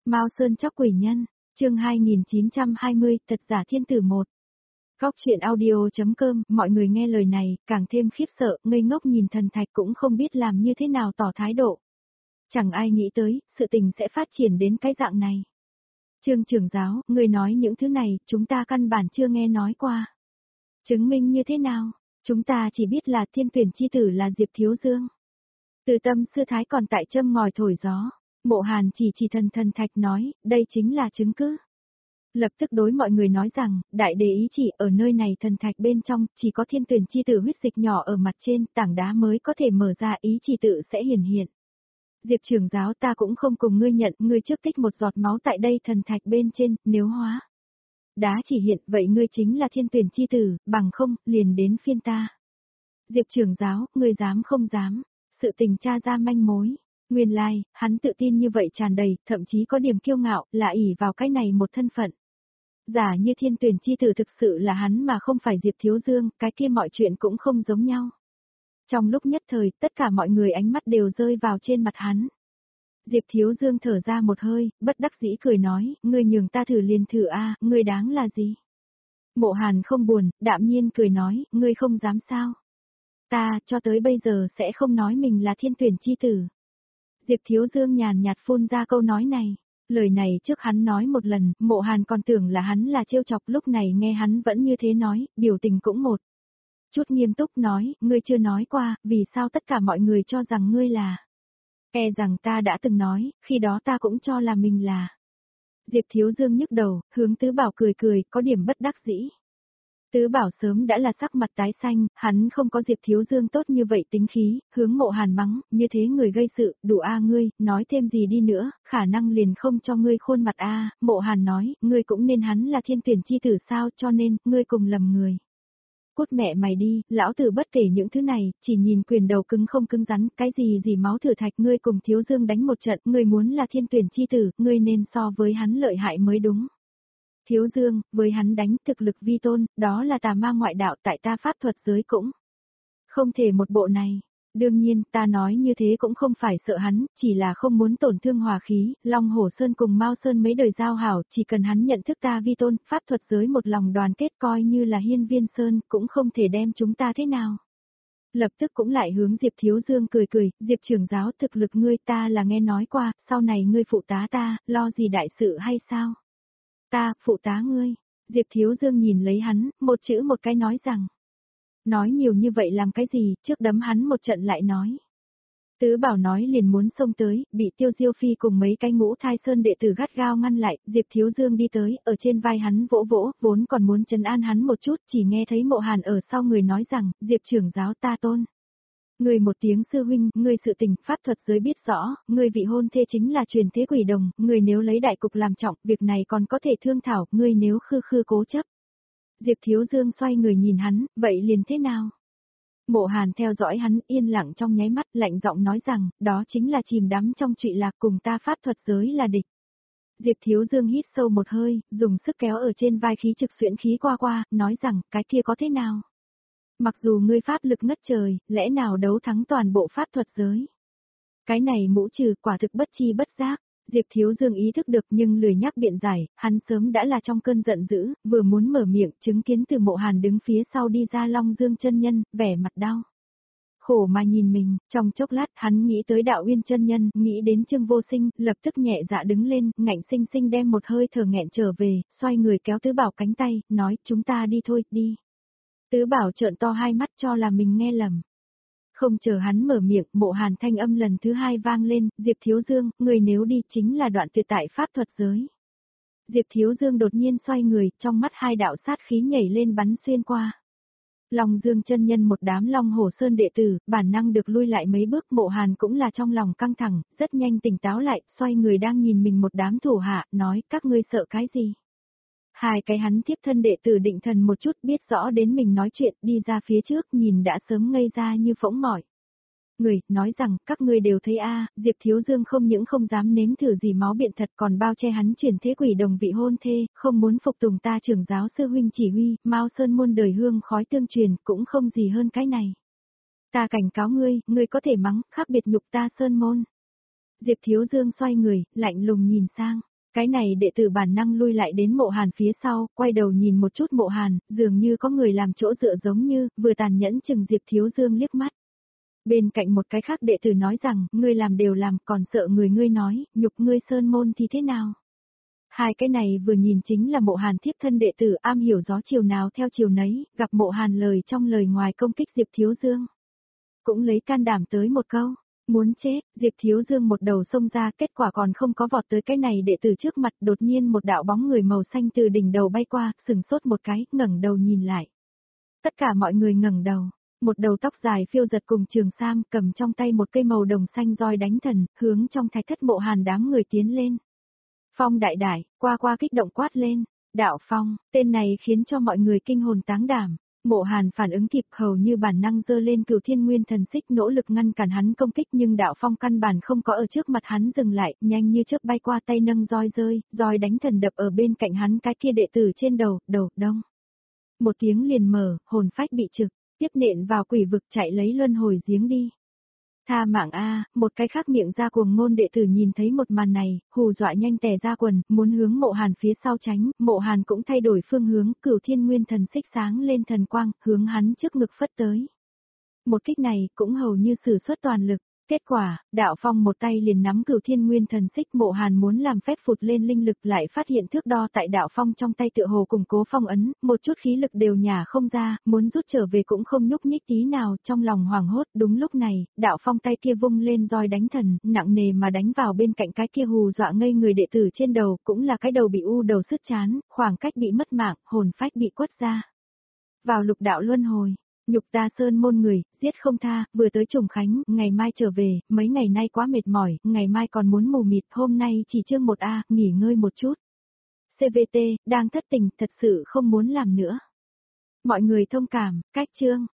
Mao Sơn chóc quỷ nhân, chương 2920, thật giả thiên tử 1. Góc chuyện audio.com, mọi người nghe lời này, càng thêm khiếp sợ, ngây ngốc nhìn thần thạch cũng không biết làm như thế nào tỏ thái độ. Chẳng ai nghĩ tới, sự tình sẽ phát triển đến cái dạng này. Trương trưởng giáo, người nói những thứ này, chúng ta căn bản chưa nghe nói qua. Chứng minh như thế nào? Chúng ta chỉ biết là thiên tuyển chi tử là Diệp Thiếu Dương. Từ Tâm sư thái còn tại châm ngòi thổi gió. Mộ Hàn chỉ thần thạch nói, đây chính là chứng cứ. Lập tức đối mọi người nói rằng, đại đế ý chỉ ở nơi này thần thạch bên trong, chỉ có thiên tuyển chi tử huyết dịch nhỏ ở mặt trên, tảng đá mới có thể mở ra, ý chỉ tự sẽ hiển hiện. Diệp trưởng giáo, ta cũng không cùng ngươi nhận, ngươi trước tích một giọt máu tại đây thần thạch bên trên, nếu hóa đá chỉ hiện, vậy ngươi chính là thiên tuyển chi tử, bằng không, liền đến phiên ta. Diệp trưởng giáo, ngươi dám không dám, sự tình tra ra manh mối. Nguyên lai, hắn tự tin như vậy tràn đầy, thậm chí có điểm kiêu ngạo, là ỷ vào cái này một thân phận. Giả như thiên tuyển chi tử thực sự là hắn mà không phải Diệp Thiếu Dương, cái kia mọi chuyện cũng không giống nhau. Trong lúc nhất thời, tất cả mọi người ánh mắt đều rơi vào trên mặt hắn. Diệp Thiếu Dương thở ra một hơi, bất đắc dĩ cười nói, ngươi nhường ta thử liền thử a, ngươi đáng là gì? Mộ Hàn không buồn, đạm nhiên cười nói, ngươi không dám sao? Ta, cho tới bây giờ sẽ không nói mình là thiên tuyển chi tử. Diệp Thiếu Dương nhàn nhạt phun ra câu nói này. Lời này trước hắn nói một lần, Mộ Hàn còn tưởng là hắn là trêu chọc, lúc này nghe hắn vẫn như thế nói, biểu tình cũng một chút nghiêm túc nói, ngươi chưa nói qua, vì sao tất cả mọi người cho rằng ngươi là. E rằng ta đã từng nói, khi đó ta cũng cho là mình là. Diệp Thiếu Dương nhức đầu, hướng Tứ Bảo cười cười, có điểm bất đắc dĩ. Tứ Bảo sớm đã là sắc mặt tái xanh, hắn không có Diệp Thiếu Dương tốt như vậy tính khí, hướng Mộ Hàn mắng, như thế người gây sự, đủ a ngươi, nói thêm gì đi nữa, khả năng liền không cho ngươi khuôn mặt a. Mộ Hàn nói, ngươi cũng nên hắn là thiên tuyển chi tử sao, cho nên, ngươi cùng lầm người. Cút mẹ mày đi, lão tử bất kể những thứ này, chỉ nhìn quyền đầu cứng không cứng rắn, cái gì máu thử thạch, ngươi cùng Thiếu Dương đánh một trận, ngươi muốn là thiên tuyển chi tử, ngươi nên so với hắn lợi hại mới đúng. Thiếu Dương, với hắn đánh thực lực vi tôn, đó là tà ma ngoại đạo, tại ta pháp thuật giới cũng không thể một bộ này. Đương nhiên, ta nói như thế cũng không phải sợ hắn, chỉ là không muốn tổn thương hòa khí, Long Hổ Sơn cùng Mao Sơn mấy đời giao hảo, chỉ cần hắn nhận thức ta vi tôn, pháp thuật giới một lòng đoàn kết coi như là Hiên Viên Sơn, cũng không thể đem chúng ta thế nào. Lập tức cũng lại hướng Diệp Thiếu Dương cười cười, Diệp trưởng giáo thực lực ngươi ta là nghe nói qua, sau này ngươi phụ tá ta, lo gì đại sự hay sao? Ta, phụ tá ngươi. Diệp Thiếu Dương nhìn lấy hắn, một chữ một cái nói rằng. Nói nhiều như vậy làm cái gì, trước đấm hắn một trận lại nói. Tứ Bảo nói liền muốn xông tới, bị Tiêu Diêu Phi cùng mấy cái Ngũ Thai Sơn đệ tử gắt gao ngăn lại, Diệp Thiếu Dương đi tới, ở trên vai hắn vỗ vỗ, vốn còn muốn trấn an hắn một chút, chỉ nghe thấy Mộ Hàn ở sau người nói rằng, Diệp trưởng giáo ta tôn. Người một tiếng sư huynh, người sự tình, pháp thuật giới biết rõ, người vị hôn thê chính là truyền thế quỷ đồng, người nếu lấy đại cục làm trọng, việc này còn có thể thương thảo, người nếu khư cố chấp. Diệp Thiếu Dương xoay người nhìn hắn, vậy liền thế nào? Mộ Hàn theo dõi hắn, yên lặng trong nháy mắt, lạnh giọng nói rằng, đó chính là chìm đắm trong trụy lạc cùng ta pháp thuật giới là địch. Diệp Thiếu Dương hít sâu một hơi, dùng sức kéo ở trên vai khí trực xuyễn khí qua, nói rằng, cái kia có thế nào? Mặc dù ngươi pháp lực ngất trời, lẽ nào đấu thắng toàn bộ pháp thuật giới? Cái này mũ trừ quả thực bất chi bất giác. Diệp Thiếu Dương ý thức được nhưng lười nhắc biện giải, hắn sớm đã là trong cơn giận dữ, vừa muốn mở miệng, chứng kiến từ Mộ Hàn đứng phía sau đi ra Long Dương chân nhân, vẻ mặt đau. Khổ mà nhìn mình, trong chốc lát hắn nghĩ tới Đạo Uyên chân nhân, nghĩ đến Trương Vô Sinh, lập tức nhẹ dạ đứng lên, ngạnh sinh sinh đem một hơi thở nghẹn trở về, xoay người kéo Tứ Bảo cánh tay, nói chúng ta đi thôi, đi. Tứ Bảo trợn to hai mắt cho là mình nghe lầm. Không chờ hắn mở miệng, Mộ Hàn thanh âm lần thứ hai vang lên, Diệp Thiếu Dương, người nếu đi chính là đoạn tuyệt tại pháp thuật giới. Diệp Thiếu Dương đột nhiên xoay người, trong mắt hai đạo sát khí nhảy lên bắn xuyên qua. Long Dương chân nhân một đám Long Hổ Sơn đệ tử, bản năng được lui lại mấy bước, Mộ Hàn cũng là trong lòng căng thẳng, rất nhanh tỉnh táo lại, xoay người đang nhìn mình một đám thủ hạ, nói, các ngươi sợ cái gì? Hai cái hắn tiếp thân đệ tử định thần một chút biết rõ đến mình nói chuyện, đi ra phía trước nhìn đã sớm ngây ra như phỗng mỏi. Người, nói rằng, các ngươi đều thấy Diệp Thiếu Dương không những không dám nếm thử gì máu biện thật còn bao che hắn chuyển thế quỷ đồng vị hôn thê, không muốn phục tùng ta trưởng giáo sư huynh chỉ huy, Mao Sơn muôn đời hương khói tương truyền, cũng không gì hơn cái này. Ta cảnh cáo ngươi có thể mắng, khác biệt nhục ta Sơn môn. Diệp Thiếu Dương xoay người, lạnh lùng nhìn sang. Cái này đệ tử bản năng lui lại đến Mộ Hàn phía sau, quay đầu nhìn một chút Mộ Hàn, dường như có người làm chỗ dựa giống như, vừa tàn nhẫn chừng Diệp Thiếu Dương liếc mắt. Bên cạnh một cái khác đệ tử nói rằng, ngươi làm đều làm, còn sợ người ngươi nói, nhục ngươi sơn môn thì thế nào? Hai cái này vừa nhìn chính là Mộ Hàn thiếp thân đệ tử am hiểu gió chiều nào theo chiều nấy, gặp Mộ Hàn lời trong lời ngoài công kích Diệp Thiếu Dương. Cũng lấy can đảm tới một câu, muốn chết, Diệp Thiếu Dương một đầu xông ra, kết quả còn không có vọt tới cái này đệ tử trước mặt, đột nhiên một đạo bóng người màu xanh từ đỉnh đầu bay qua, sừng sốt một cái, ngẩng đầu nhìn lại. Tất cả mọi người ngẩng đầu, một đầu tóc dài phiêu giật cùng trường sam, cầm trong tay một cây màu đồng xanh roi đánh thần, hướng trong thạch thất Mộ Hàn đám người tiến lên. Phong đại đại, qua kích động quát lên, Đạo Phong, tên này khiến cho mọi người kinh hồn táng đảm. Mộ Hàn phản ứng kịp, hầu như bản năng giơ lên Cửu Thiên Nguyên Thần Xích nỗ lực ngăn cản hắn công kích, nhưng Đạo Phong căn bản không có ở trước mặt hắn dừng lại, nhanh như chớp bay qua, tay nâng roi rơi, roi đánh thần đập ở bên cạnh hắn cái kia đệ tử trên đầu, đông. Một tiếng liền mở, hồn phách bị trực, tiếp nện vào quỷ vực, chạy lấy luân hồi giếng đi. Tha mạng a, một cái khác miệng ra cuồng ngôn đệ tử nhìn thấy một màn này, hù dọa nhanh tè ra quần, muốn hướng Mộ Hàn phía sau tránh, Mộ Hàn cũng thay đổi phương hướng, Cửu Thiên Nguyên Thần Xích sáng lên thần quang, hướng hắn trước ngực phất tới. Một kích này cũng hầu như sử xuất toàn lực. Kết quả, Đạo Phong một tay liền nắm Cửu Thiên Nguyên Thần Xích, Mộ Hàn muốn làm phép phụt lên linh lực, lại phát hiện thước đo tại Đạo Phong trong tay tựa hồ củng cố phong ấn, một chút khí lực đều nhả không ra, muốn rút trở về cũng không nhúc nhích tí nào, trong lòng hoảng hốt. Đúng lúc này, Đạo Phong tay kia vung lên roi đánh thần, nặng nề mà đánh vào bên cạnh cái kia hù dọa ngây người đệ tử trên đầu, cũng là cái đầu bị u đầu sứt chán, khoảng cách bị mất mạng, hồn phách bị quất ra. Vào lục đạo luân hồi. Nhục ta sơn môn người, giết không tha, vừa tới Trùng Khánh, ngày mai trở về, mấy ngày nay quá mệt mỏi, ngày mai còn muốn mù mịt, hôm nay chỉ chương 1A, nghỉ ngơi một chút. CVT, đang thất tình, thật sự không muốn làm nữa. Mọi người thông cảm, cách chương.